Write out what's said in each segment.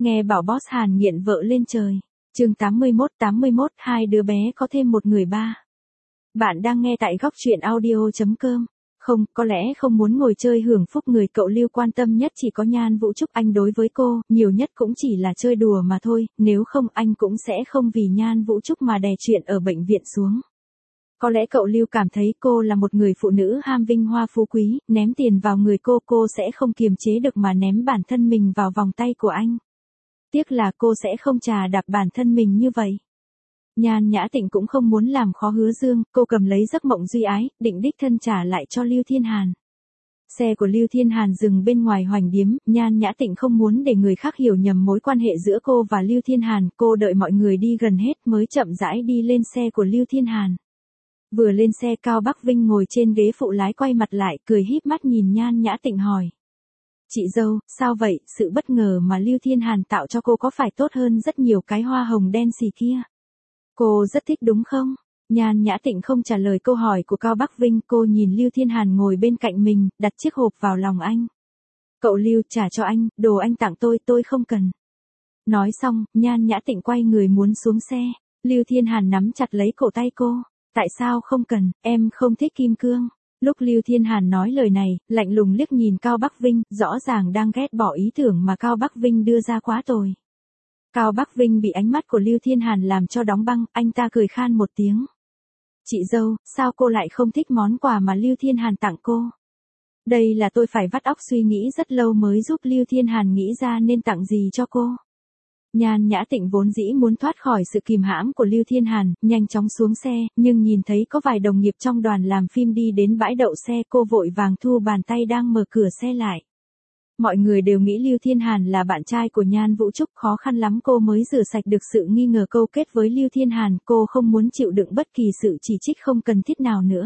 Nghe bảo boss Hàn nghiện vợ lên trời. Chương 81, hai đứa bé có thêm một người ba. Bạn đang nghe tại góc truyện audio.com. Không, có lẽ không muốn ngồi chơi hưởng phúc người cậu Lưu quan tâm nhất chỉ có Nhan Vũ Trúc. Anh đối với cô, nhiều nhất cũng chỉ là chơi đùa mà thôi, nếu không anh cũng sẽ không vì Nhan Vũ Trúc mà đè chuyện ở bệnh viện xuống. Có lẽ cậu Lưu cảm thấy cô là một người phụ nữ ham vinh hoa phú quý, ném tiền vào người cô sẽ không kiềm chế được mà ném bản thân mình vào vòng tay của anh. Tiếc là cô sẽ không chà đạp bản thân mình như vậy. Nhan Nhã Tịnh cũng không muốn làm khó Hứa Dương, cô cầm lấy giấc mộng duy ái, định đích thân trả lại cho Lưu Thiên Hàn. Xe của Lưu Thiên Hàn dừng bên ngoài Hoành Điếm, Nhan Nhã Tịnh không muốn để người khác hiểu nhầm mối quan hệ giữa cô và Lưu Thiên Hàn, cô đợi mọi người đi gần hết mới chậm rãi đi lên xe của Lưu Thiên Hàn. Vừa lên xe Cao Bắc Vinh ngồi trên ghế phụ lái quay mặt lại, cười híp mắt nhìn Nhan Nhã Tịnh hỏi. Chị dâu, sao vậy, sự bất ngờ mà Lưu Thiên Hàn tạo cho cô có phải tốt hơn rất nhiều cái hoa hồng đen xì kia? Cô rất thích đúng không? Nhan Nhã Tịnh không trả lời câu hỏi của Cao Bắc Vinh, cô nhìn Lưu Thiên Hàn ngồi bên cạnh mình, đặt chiếc hộp vào lòng anh. Cậu Lưu, trả cho anh, đồ anh tặng tôi không cần. Nói xong, Nhan Nhã Tịnh quay người muốn xuống xe, Lưu Thiên Hàn nắm chặt lấy cổ tay cô. Tại sao không cần, em không thích kim cương. Lúc Lưu Thiên Hàn nói lời này, lạnh lùng liếc nhìn Cao Bắc Vinh, rõ ràng đang ghét bỏ ý tưởng mà Cao Bắc Vinh đưa ra quá tồi. Cao Bắc Vinh bị ánh mắt của Lưu Thiên Hàn làm cho đóng băng, anh ta cười khan một tiếng. Chị dâu, sao cô lại không thích món quà mà Lưu Thiên Hàn tặng cô? Đây là tôi phải vắt óc suy nghĩ rất lâu mới giúp Lưu Thiên Hàn nghĩ ra nên tặng gì cho cô. Nhan Nhã Tịnh vốn dĩ muốn thoát khỏi sự kìm hãm của Lưu Thiên Hàn, nhanh chóng xuống xe, nhưng nhìn thấy có vài đồng nghiệp trong đoàn làm phim đi đến bãi đậu xe, cô vội vàng thu bàn tay đang mở cửa xe lại. Mọi người đều nghĩ Lưu Thiên Hàn là bạn trai của Nhan Vũ Trúc, khó khăn lắm cô mới rửa sạch được sự nghi ngờ câu kết với Lưu Thiên Hàn, cô không muốn chịu đựng bất kỳ sự chỉ trích không cần thiết nào nữa.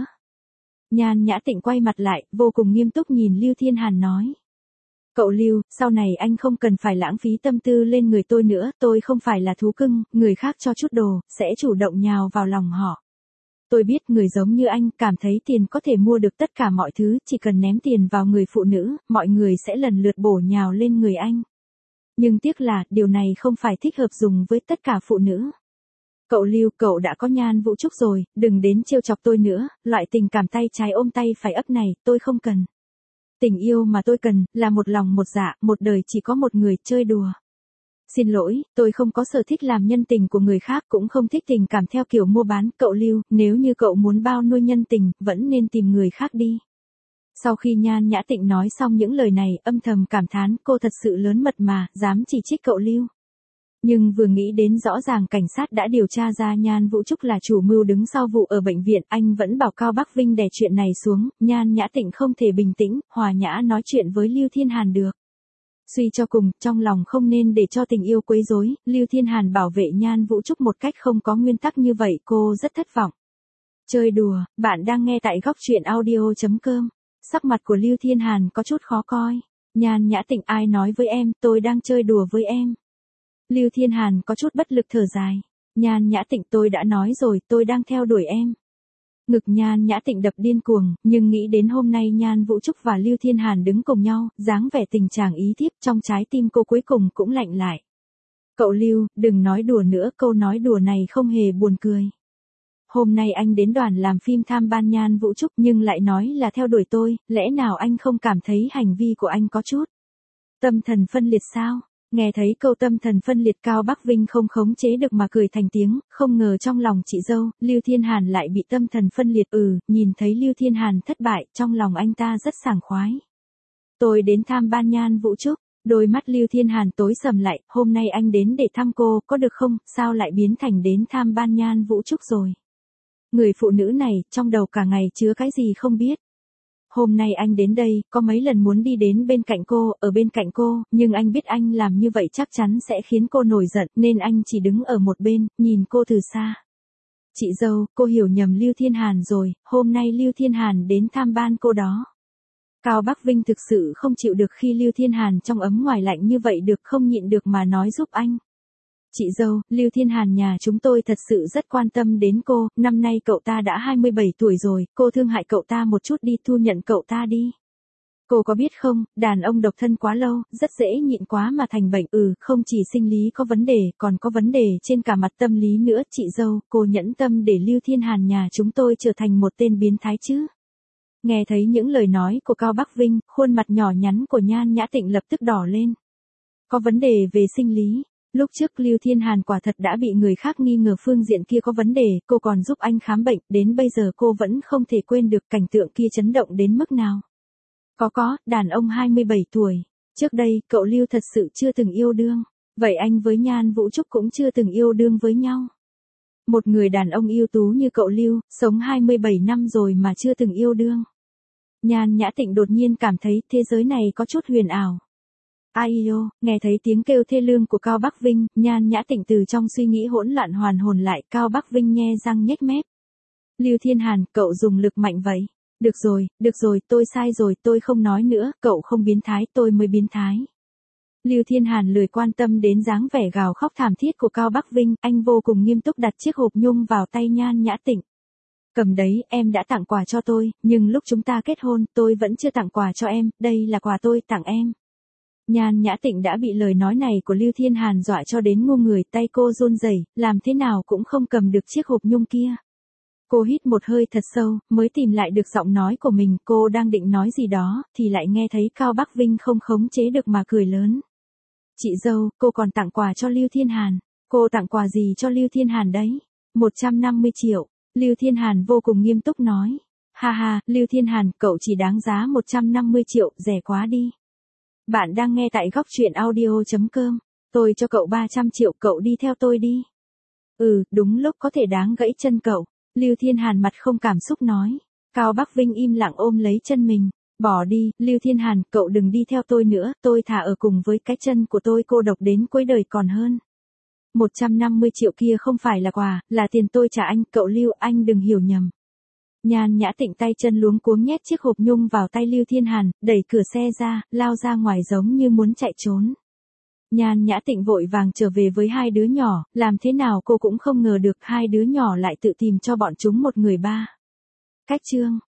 Nhan Nhã Tịnh quay mặt lại, vô cùng nghiêm túc nhìn Lưu Thiên Hàn nói. Cậu Lưu, sau này anh không cần phải lãng phí tâm tư lên người tôi nữa, tôi không phải là thú cưng, người khác cho chút đồ, sẽ chủ động nhào vào lòng họ. Tôi biết người giống như anh cảm thấy tiền có thể mua được tất cả mọi thứ, chỉ cần ném tiền vào người phụ nữ, mọi người sẽ lần lượt bổ nhào lên người anh. Nhưng tiếc là, điều này không phải thích hợp dùng với tất cả phụ nữ. Cậu Lưu, cậu đã có Nhan Vũ Trúc rồi, đừng đến trêu chọc tôi nữa, loại tình cảm tay trái ôm tay phải ấp này, tôi không cần. Tình yêu mà tôi cần, là một lòng một dạ, một đời chỉ có một người, chơi đùa. Xin lỗi, tôi không có sở thích làm nhân tình của người khác, cũng không thích tình cảm theo kiểu mua bán. Cậu Lưu, nếu như cậu muốn bao nuôi nhân tình, vẫn nên tìm người khác đi. Sau khi Nhan Nhã Tịnh nói xong những lời này, âm thầm cảm thán, cô thật sự lớn mật mà, dám chỉ trích cậu Lưu. Nhưng vừa nghĩ đến rõ ràng cảnh sát đã điều tra ra Nhan Vũ Trúc là chủ mưu đứng sau vụ ở bệnh viện, anh vẫn bảo Cao Bắc Vinh đè chuyện này xuống, Nhan Nhã Tịnh không thể bình tĩnh, hòa nhã nói chuyện với Lưu Thiên Hàn được. Suy cho cùng, trong lòng không nên để cho tình yêu quấy rối, Lưu Thiên Hàn bảo vệ Nhan Vũ Trúc một cách không có nguyên tắc như vậy, cô rất thất vọng. Chơi đùa, bạn đang nghe tại góc truyện audio.com. Sắc mặt của Lưu Thiên Hàn có chút khó coi. Nhan Nhã Tịnh, ai nói với em, tôi đang chơi đùa với em. Lưu Thiên Hàn có chút bất lực thở dài. Nhan Nhã Tịnh, tôi đã nói rồi, tôi đang theo đuổi em. Ngực Nhan Nhã Tịnh đập điên cuồng, nhưng nghĩ đến hôm nay Nhan Vũ Trúc và Lưu Thiên Hàn đứng cùng nhau, dáng vẻ tình chàng ý thiếp, trong trái tim cô cuối cùng cũng lạnh lại. Cậu Lưu, đừng nói đùa nữa, câu nói đùa này không hề buồn cười. Hôm nay anh đến đoàn làm phim tham ban Nhan Vũ Trúc nhưng lại nói là theo đuổi tôi, lẽ nào anh không cảm thấy hành vi của anh có chút tâm thần phân liệt sao? Nghe thấy câu tâm thần phân liệt, Cao Bắc Vinh không khống chế được mà cười thành tiếng, không ngờ trong lòng chị dâu, Lưu Thiên Hàn lại bị tâm thần phân liệt. Nhìn thấy Lưu Thiên Hàn thất bại, trong lòng anh ta rất sảng khoái. Tôi đến tham ban Nhan Vũ Trúc, đôi mắt Lưu Thiên Hàn tối sầm lại, hôm nay anh đến để thăm cô, có được không, sao lại biến thành đến tham ban Nhan Vũ Trúc rồi? Người phụ nữ này, trong đầu cả ngày chứa cái gì không biết. Hôm nay anh đến đây, có mấy lần muốn đi đến bên cạnh cô, ở bên cạnh cô, nhưng anh biết anh làm như vậy chắc chắn sẽ khiến cô nổi giận, nên anh chỉ đứng ở một bên, nhìn cô từ xa. Chị dâu, cô hiểu nhầm Lưu Thiên Hàn rồi, hôm nay Lưu Thiên Hàn đến tham ban cô đó. Cao Bắc Vinh thực sự không chịu được khi Lưu Thiên Hàn trong ấm ngoài lạnh như vậy được, không nhịn được mà nói giúp anh. Chị dâu, Lưu Thiên Hàn nhà chúng tôi thật sự rất quan tâm đến cô, năm nay cậu ta đã 27 tuổi rồi, cô thương hại cậu ta một chút đi, thu nhận cậu ta đi. Cô có biết không, đàn ông độc thân quá lâu, rất dễ nhịn quá mà thành bệnh. Không chỉ sinh lý có vấn đề, còn có vấn đề trên cả mặt tâm lý nữa. Chị dâu, cô nhẫn tâm để Lưu Thiên Hàn nhà chúng tôi trở thành một tên biến thái chứ. Nghe thấy những lời nói của Cao Bắc Vinh, khuôn mặt nhỏ nhắn của Nhan Nhã Tịnh lập tức đỏ lên. Có vấn đề về sinh lý. Lúc trước Lưu Thiên Hàn quả thật đã bị người khác nghi ngờ phương diện kia có vấn đề, cô còn giúp anh khám bệnh, đến bây giờ cô vẫn không thể quên được cảnh tượng kia chấn động đến mức nào. Đàn ông 27 tuổi. Trước đây, cậu Lưu thật sự chưa từng yêu đương. Vậy anh với Nhan Vũ Trúc cũng chưa từng yêu đương với nhau. Một người đàn ông ưu tú như cậu Lưu, sống 27 năm rồi mà chưa từng yêu đương. Nhan Nhã Tịnh đột nhiên cảm thấy thế giới này có chút huyền ảo. Aiyo, nghe thấy tiếng kêu thê lương của Cao Bắc Vinh, Nhan Nhã Tịnh từ trong suy nghĩ hỗn loạn hoàn hồn lại. Cao Bắc Vinh nhe răng nhếch mép. Lưu Thiên Hàn, cậu dùng lực mạnh vậy. Được rồi, tôi sai rồi, tôi không nói nữa, cậu không biến thái, tôi mới biến thái. Lưu Thiên Hàn lười quan tâm đến dáng vẻ gào khóc thảm thiết của Cao Bắc Vinh, anh vô cùng nghiêm túc đặt chiếc hộp nhung vào tay Nhan Nhã Tịnh. Cầm đấy, em đã tặng quà cho tôi, nhưng lúc chúng ta kết hôn, tôi vẫn chưa tặng quà cho em, đây là quà tôi tặng em. Nhan Nhã Tịnh đã bị lời nói này của Lưu Thiên Hàn dọa cho đến ngu người, tay cô run rẩy, làm thế nào cũng không cầm được chiếc hộp nhung kia. Cô hít một hơi thật sâu, mới tìm lại được giọng nói của mình, cô đang định nói gì đó, thì lại nghe thấy Cao Bắc Vinh không khống chế được mà cười lớn. Chị dâu, cô còn tặng quà cho Lưu Thiên Hàn. Cô tặng quà gì cho Lưu Thiên Hàn đấy? 150 triệu. Lưu Thiên Hàn vô cùng nghiêm túc nói. Ha ha, Lưu Thiên Hàn, cậu chỉ đáng giá 150 triệu, rẻ quá đi. Bạn đang nghe tại Góc Truyện Audio.com. Tôi cho cậu 300 triệu, cậu đi theo tôi đi. Đúng lúc có thể đáng gãy chân cậu. Lưu Thiên Hàn mặt không cảm xúc nói. Cao Bắc Vinh im lặng ôm lấy chân mình. Bỏ đi, Lưu Thiên Hàn, cậu đừng đi theo tôi nữa, tôi thà ở cùng với cái chân của tôi cô độc đến cuối đời còn hơn. 150 triệu kia không phải là quà, là tiền tôi trả anh, cậu Lưu, anh đừng hiểu nhầm. Nhan Nhã Tịnh tay chân luống cuống nhét chiếc hộp nhung vào tay Lưu Thiên Hàn, đẩy cửa xe ra, lao ra ngoài giống như muốn chạy trốn. Nhan Nhã Tịnh vội vàng trở về với hai đứa nhỏ, làm thế nào cô cũng không ngờ được hai đứa nhỏ lại tự tìm cho bọn chúng một người ba. Cách chương